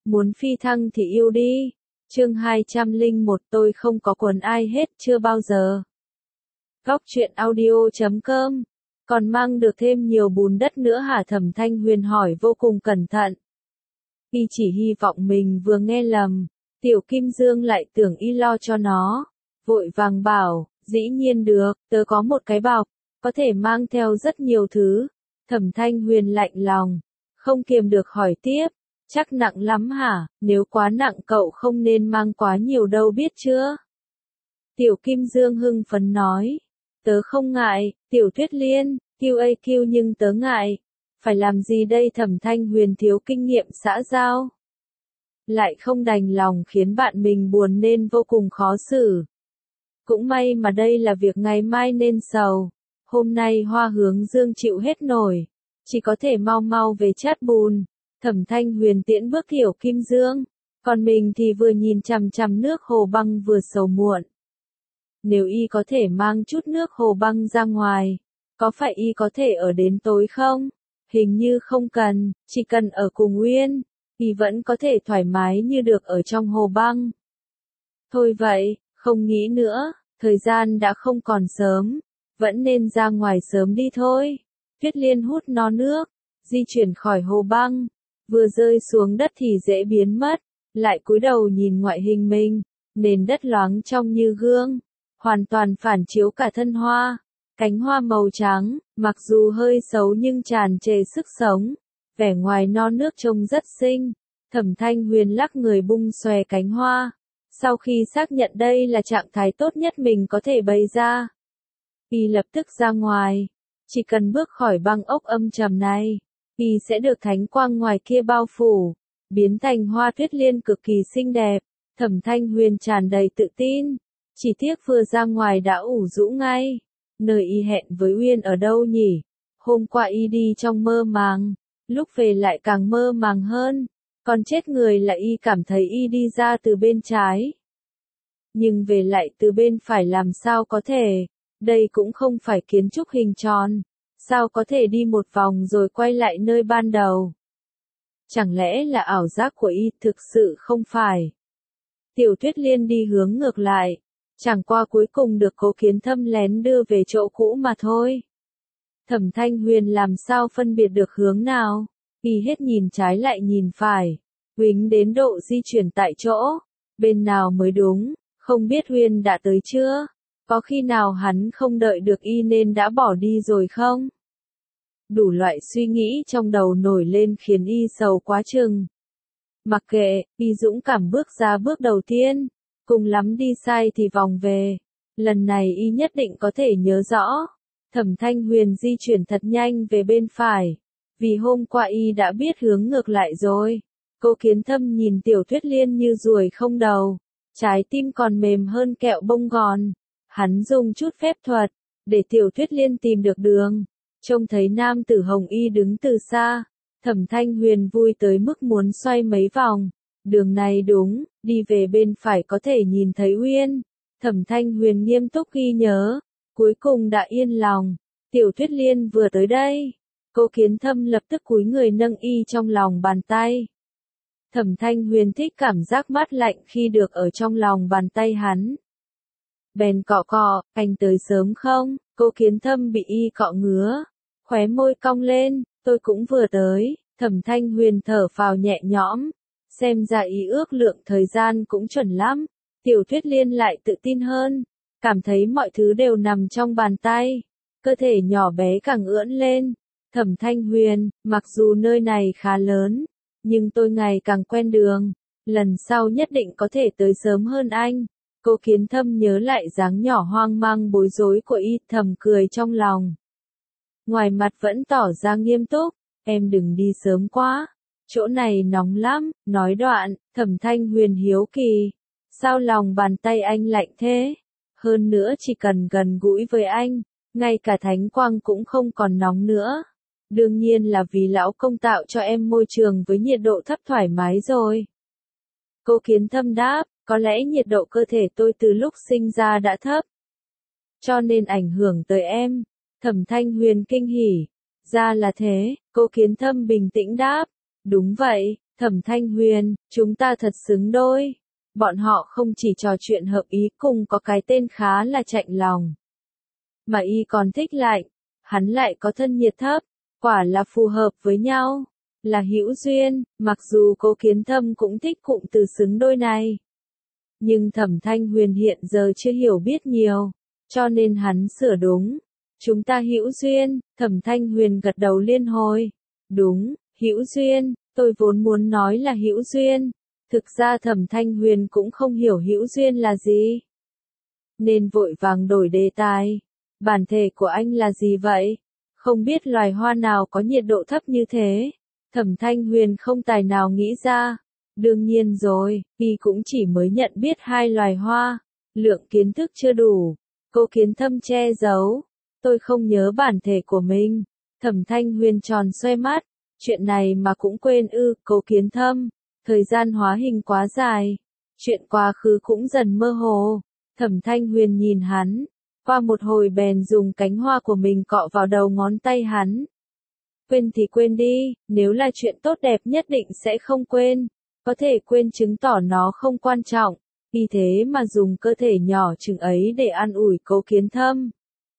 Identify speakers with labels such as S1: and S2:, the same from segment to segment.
S1: muốn phi thăng thì yêu đi. Chương 201 tôi không có quần ai hết chưa bao giờ. Góc truyện audio.com. Còn mang được thêm nhiều bùn đất nữa hả? Thẩm Thanh Huyền hỏi vô cùng cẩn thận. Y chỉ hy vọng mình vừa nghe lầm. Tiểu Kim Dương lại tưởng y lo cho nó. Vội vàng bảo, dĩ nhiên được, tớ có một cái bọc, có thể mang theo rất nhiều thứ. Thẩm Thanh Huyền lạnh lòng, không kiềm được hỏi tiếp, chắc nặng lắm hả? Nếu quá nặng cậu không nên mang quá nhiều đâu biết chưa? Tiểu Kim Dương hưng phấn nói, tớ không ngại, Tiểu Tuyết Liên, QAQ nhưng tớ ngại. Phải làm gì đây? Thẩm Thanh Huyền thiếu kinh nghiệm xã giao. Lại không đành lòng khiến bạn mình buồn nên vô cùng khó xử. Cũng may mà đây là việc ngày mai nên sầu. Hôm nay Hoa Hướng Dương chịu hết nổi. Chỉ có thể mau mau về chát bùn. Thẩm Thanh Huyền tiễn bước Tiểu Kim Dương. Còn mình thì vừa nhìn chằm chằm nước hồ băng vừa sầu muộn. Nếu y có thể mang chút nước hồ băng ra ngoài, có phải y có thể ở đến tối không? Hình như không cần, chỉ cần ở cùng Uyên, y vẫn có thể thoải mái như được ở trong hồ băng. Thôi vậy, không nghĩ nữa, thời gian đã không còn sớm, vẫn nên ra ngoài sớm đi thôi. Tuyết Liên hút no nước, di chuyển khỏi hồ băng, vừa rơi xuống đất thì dễ biến mất, lại cúi đầu nhìn ngoại hình mình, nền đất loáng trong như gương, hoàn toàn phản chiếu cả thân hoa. Cánh hoa màu trắng, mặc dù hơi xấu nhưng tràn trề sức sống, vẻ ngoài non nước trông rất xinh. Thẩm Thanh Huyền lắc người bung xòe cánh hoa. Sau khi xác nhận đây là trạng thái tốt nhất mình có thể bày ra, y lập tức ra ngoài. Chỉ cần bước khỏi băng ốc âm trầm này, y sẽ được thánh quang ngoài kia bao phủ, biến thành hoa tuyết liên cực kỳ xinh đẹp. Thẩm Thanh Huyền tràn đầy tự tin, chỉ tiếc vừa ra ngoài đã ủ rũ ngay. Nơi y hẹn với Uyên ở đâu nhỉ? Hôm qua y đi trong mơ màng, lúc về lại càng mơ màng hơn. Còn chết người là y cảm thấy y đi ra từ bên trái, nhưng về lại từ bên phải làm sao có thể? Đây cũng không phải kiến trúc hình tròn, sao có thể đi một vòng rồi quay lại nơi ban đầu? Chẳng lẽ là ảo giác của y? Thực sự không phải. Tiểu Tuyết Liên đi hướng ngược lại, chẳng qua cuối cùng được Cố Kiến Thâm lén đưa về chỗ cũ mà thôi. Thẩm Thanh Huyền làm sao phân biệt được hướng nào? Y hết nhìn trái lại nhìn phải, Huỳnh đến độ di chuyển tại chỗ, bên nào mới đúng, không biết Huyên đã tới chưa? Có khi nào hắn không đợi được y nên đã bỏ đi rồi không? Đủ loại suy nghĩ trong đầu nổi lên khiến y sầu quá chừng. Mặc kệ, y dũng cảm bước ra bước đầu tiên, cùng lắm đi sai thì vòng về. Lần này y nhất định có thể nhớ rõ. Thẩm Thanh Huyền di chuyển thật nhanh về bên phải, vì hôm qua y đã biết hướng ngược lại rồi. Cố Kiến Thâm nhìn Tiểu Tuyết Liên như ruồi không đầu, trái tim còn mềm hơn kẹo bông gòn. Hắn dùng chút phép thuật, để Tiểu Tuyết Liên tìm được đường. Trông thấy nam tử hồng y đứng từ xa, Thẩm Thanh Huyền vui tới mức muốn xoay mấy vòng. Đường này đúng, đi về bên phải có thể nhìn thấy Uyên. Thẩm Thanh Huyền nghiêm túc ghi nhớ, cuối cùng đã yên lòng. Tiểu Tuyết Liên vừa tới đây, Cố Kiến Thâm lập tức cúi người nâng y trong lòng bàn tay. Thẩm Thanh Huyền thích cảm giác mát lạnh khi được ở trong lòng bàn tay hắn. Bèn cọ cọ, anh tới sớm không? Cố Kiến Thâm bị y cọ ngứa, khóe môi cong lên, tôi cũng vừa tới. Thẩm Thanh Huyền thở phào nhẹ nhõm, xem ra y ước lượng thời gian cũng chuẩn lắm. Tiểu Tuyết Liên lại tự tin hơn, cảm thấy mọi thứ đều nằm trong bàn tay, cơ thể nhỏ bé càng ưỡn lên. Thẩm Thanh Huyền, mặc dù nơi này khá lớn, nhưng tôi ngày càng quen đường, lần sau nhất định có thể tới sớm hơn anh. Cố Kiến Thâm nhớ lại dáng nhỏ hoang mang bối rối của y, thầm cười trong lòng. Ngoài mặt vẫn tỏ ra nghiêm túc, em đừng đi sớm quá, chỗ này nóng lắm. Nói đoạn, Thẩm Thanh Huyền hiếu kỳ, sao lòng bàn tay anh lạnh thế? Hơn nữa chỉ cần gần gũi với anh, ngay cả thánh quang cũng không còn nóng nữa. Đương nhiên là vì lão công tạo cho em môi trường với nhiệt độ thấp thoải mái rồi. Cố Kiến Thâm đáp, có lẽ nhiệt độ cơ thể tôi từ lúc sinh ra đã thấp, cho nên ảnh hưởng tới em. Thẩm Thanh Huyền kinh hỉ, ra là thế. Cố Kiến Thâm bình tĩnh đáp, đúng vậy, Thẩm Thanh Huyền, chúng ta thật xứng đôi. Bọn họ không chỉ trò chuyện hợp ý cùng có cái tên khá là chạnh lòng. Mà y còn thích lạnh, hắn lại có thân nhiệt thấp, quả là phù hợp với nhau, là hữu duyên, mặc dù Cố Kiến Thâm cũng thích cụm từ xứng đôi này. Nhưng Thẩm Thanh Huyền hiện giờ chưa hiểu biết nhiều, cho nên hắn sửa đúng. Chúng ta hữu duyên, Thẩm Thanh Huyền gật đầu liên hồi. Đúng, hữu duyên, tôi vốn muốn nói là hữu duyên. Thực ra Thẩm Thanh Huyền cũng không hiểu hữu duyên là gì. Nên vội vàng đổi đề tài. Bản thể của anh là gì vậy? Không biết loài hoa nào có nhiệt độ thấp như thế? Thẩm Thanh Huyền không tài nào nghĩ ra. Đương nhiên rồi, y cũng chỉ mới nhận biết 2 loài hoa. Lượng kiến thức chưa đủ. Cố Kiến Thâm che giấu. Tôi không nhớ bản thể của mình. Thẩm Thanh Huyền tròn xoe mắt. Chuyện này mà cũng quên ư, Cố Kiến Thâm. Thời gian hóa hình quá dài. Chuyện quá khứ cũng dần mơ hồ. Thẩm Thanh Huyền nhìn hắn. Qua một hồi bèn dùng cánh hoa của mình cọ vào đầu ngón tay hắn. Quên thì quên đi, nếu là chuyện tốt đẹp nhất định sẽ không quên. Có thể quên chứng tỏ nó không quan trọng. Vì thế mà dùng cơ thể nhỏ chừng ấy để an ủi Cố Kiến Thâm.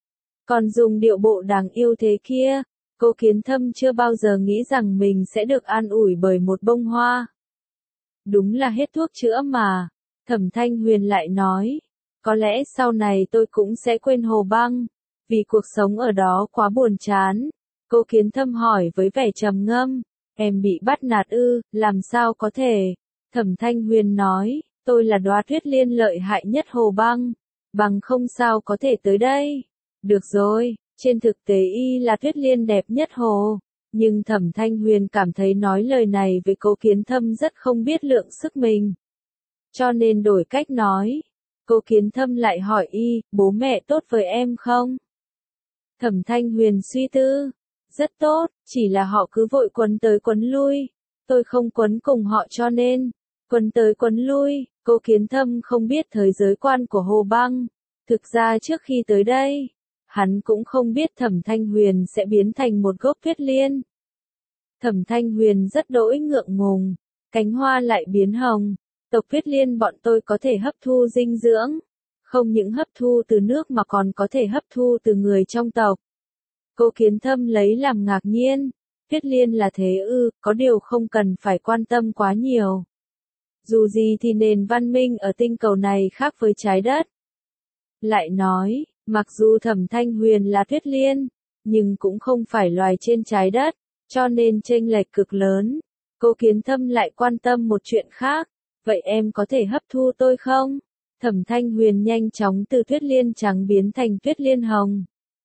S1: Còn dùng điệu bộ đáng yêu thế kia, Cố Kiến Thâm chưa bao giờ nghĩ rằng mình sẽ được an ủi bởi một bông hoa. Đúng là hết thuốc chữa mà. Thẩm Thanh Huyền lại nói. Có lẽ sau này tôi cũng sẽ quên Hồ Băng. Vì cuộc sống ở đó quá buồn chán. Cố Kiến Thâm hỏi với vẻ trầm ngâm. Em bị bắt nạt ư, làm sao có thể? Thẩm Thanh Huyền nói. Tôi là đóa tuyết liên lợi hại nhất Hồ Băng. Bằng không sao có thể tới đây. Được rồi, trên thực tế y là tuyết liên đẹp nhất hồ. Nhưng Thẩm Thanh Huyền cảm thấy nói lời này với Cố Kiến Thâm rất không biết lượng sức mình. Cho nên đổi cách nói. Cố Kiến Thâm lại hỏi y, bố mẹ tốt với em không? Thẩm Thanh Huyền suy tư. Rất tốt, chỉ là họ cứ vội quấn tới quấn lui. Tôi không quấn cùng họ cho nên. Quấn tới quấn lui, Cố Kiến Thâm không biết thời giới quan của Hồ Băng. Thực ra trước khi tới đây, hắn cũng không biết Thẩm Thanh Huyền sẽ biến thành một gốc tuyết liên. Thẩm Thanh Huyền rất đỗi ngượng ngùng, cánh hoa lại biến hồng. Tộc tuyết liên bọn tôi có thể hấp thu dinh dưỡng, không những hấp thu từ nước mà còn có thể hấp thu từ người trong tộc. Cố Kiến Thâm lấy làm ngạc nhiên, tuyết liên là thế ư, có điều không cần phải quan tâm quá nhiều. Dù gì thì nền văn minh ở tinh cầu này khác với trái đất. Lại nói, mặc dù Thẩm Thanh Huyền là tuyết liên, nhưng cũng không phải loài trên trái đất, cho nên chênh lệch cực lớn. Cố Kiến Thâm lại quan tâm một chuyện khác, vậy em có thể hấp thu tôi không? Thẩm Thanh Huyền nhanh chóng từ tuyết liên trắng biến thành tuyết liên hồng.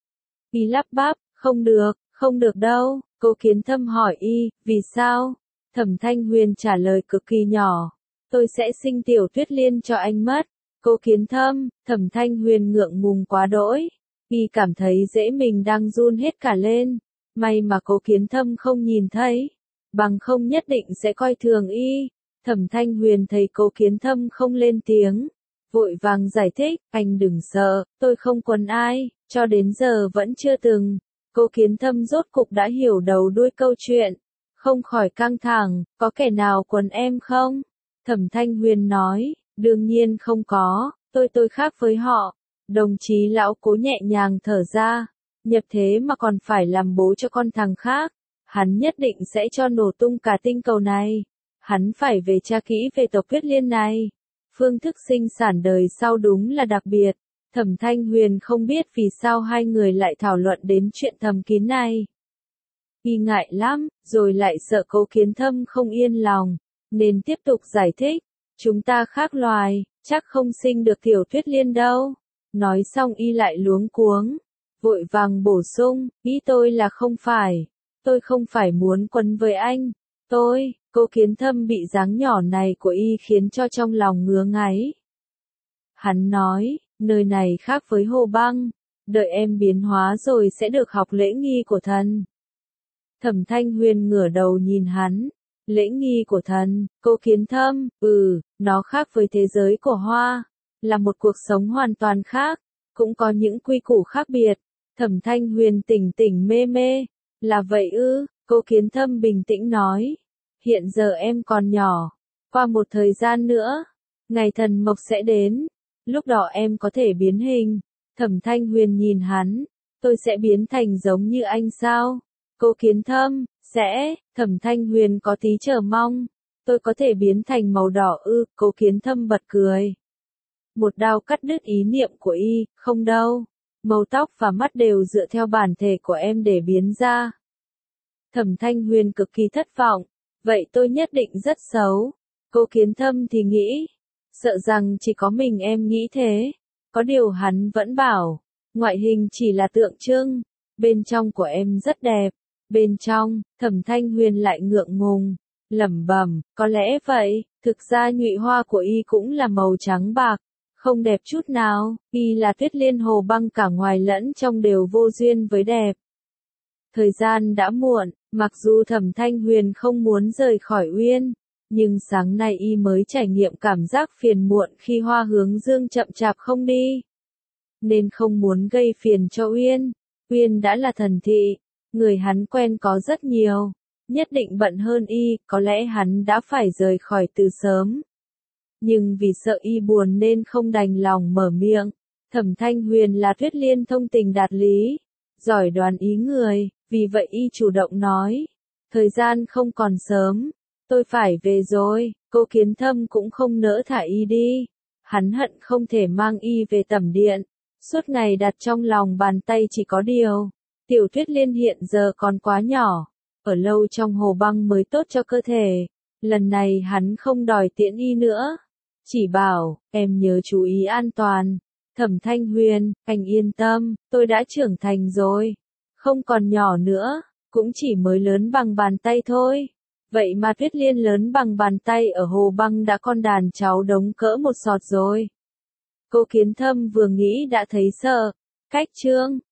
S1: Y lắp bắp, không được đâu, Cố Kiến Thâm hỏi y, vì sao? Thẩm Thanh Huyền trả lời cực kỳ nhỏ, tôi sẽ sinh tiểu tuyết liên cho anh mất. Cố Kiến Thâm, Thẩm Thanh Huyền ngượng ngùng quá đỗi, y cảm thấy dễ mình đang run hết cả lên, may mà Cố Kiến Thâm không nhìn thấy, bằng không nhất định sẽ coi thường y. Thẩm Thanh Huyền thấy Cố Kiến Thâm không lên tiếng, vội vàng giải thích, anh đừng sợ, tôi không quấn ai, cho đến giờ vẫn chưa từng. Cố Kiến Thâm rốt cục đã hiểu đầu đuôi câu chuyện, không khỏi căng thẳng, có kẻ nào quấn em không? Thẩm Thanh Huyền nói, đương nhiên không có, tôi khác với họ. Đồng chí lão Cố nhẹ nhàng thở ra, nhập thế mà còn phải làm bố cho con thằng khác, hắn nhất định sẽ cho nổ tung cả tinh cầu này. Hắn phải về tra kỹ về tộc huyết liên này. Phương thức sinh sản đời sau đúng là đặc biệt. Thẩm Thanh Huyền không biết vì sao hai người lại thảo luận đến chuyện thầm kín này. Y ngại lắm, rồi lại sợ Cố Kiến Thâm không yên lòng, nên tiếp tục giải thích. Chúng ta khác loài, chắc không sinh được tiểu tuyết liên đâu. Nói xong y lại luống cuống, vội vàng bổ sung, ý tôi là tôi không phải muốn quấn với anh. Cố Kiến Thâm bị dáng nhỏ này của y khiến cho trong lòng ngứa ngáy. Hắn nói, nơi này khác với Hồ Băng, đợi em biến hóa rồi sẽ được học lễ nghi của thần. Thẩm Thanh Huyền ngửa đầu nhìn hắn, lễ nghi của thần, Cố Kiến Thâm, nó khác với thế giới của hoa, là một cuộc sống hoàn toàn khác, cũng có những quy củ khác biệt. Thẩm Thanh Huyền tỉnh tỉnh mê mê, là vậy ư? Cố Kiến Thâm bình tĩnh nói, hiện giờ em còn nhỏ, qua một thời gian nữa, ngày thần mộc sẽ đến, lúc đó em có thể biến hình. Thẩm Thanh Huyền nhìn hắn, tôi sẽ biến thành giống như anh sao? Cố Kiến Thâm, sẽ, Thẩm Thanh Huyền có tí chờ mong, tôi có thể biến thành màu đỏ ư? Cố Kiến Thâm bật cười. Một đao cắt đứt ý niệm của y, không đâu, màu tóc và mắt đều dựa theo bản thể của em để biến ra. Thẩm Thanh Huyền cực kỳ thất vọng, vậy tôi nhất định rất xấu. Cố Kiến Thâm thì nghĩ, sợ rằng chỉ có mình em nghĩ thế. Có điều hắn vẫn bảo, ngoại hình chỉ là tượng trưng, bên trong của em rất đẹp. Bên trong, Thẩm Thanh Huyền lại ngượng ngùng, lẩm bẩm, có lẽ vậy, thực ra nhụy hoa của y cũng là màu trắng bạc, không đẹp chút nào, y là Tuyết Liên Hồ Băng cả ngoài lẫn trong đều vô duyên với đẹp. Thời gian đã muộn, mặc dù Thẩm Thanh Huyền không muốn rời khỏi Uyên, nhưng sáng nay y mới trải nghiệm cảm giác phiền muộn khi Hoa Hướng Dương chậm chạp không đi. Nên không muốn gây phiền cho Uyên. Uyên đã là thần thị, người hắn quen có rất nhiều, nhất định bận hơn y, có lẽ hắn đã phải rời khỏi từ sớm. Nhưng vì sợ y buồn nên không đành lòng mở miệng. Thẩm Thanh Huyền là Tuyết Liên thông tình đạt lý, giỏi đoán ý người, vì vậy y chủ động nói, thời gian không còn sớm, tôi phải về rồi. Cố Kiến Thâm cũng không nỡ thả y đi, hắn hận không thể mang y về tẩm điện, suốt ngày đặt trong lòng bàn tay. Chỉ có điều, Tiểu Tuyết Liên hiện giờ còn quá nhỏ, ở lâu trong hồ băng mới tốt cho cơ thể. Lần này hắn không đòi tiễn y nữa, chỉ bảo, em nhớ chú ý an toàn. Thẩm Thanh Huyền, anh yên tâm, tôi đã trưởng thành rồi, không còn nhỏ nữa, cũng chỉ mới lớn bằng bàn tay thôi. Vậy mà Tuyết Liên lớn bằng bàn tay ở hồ băng đã con đàn cháu đống cỡ một sọt rồi. Cố Kiến Thâm vừa nghĩ đã thấy sợ. Cách chương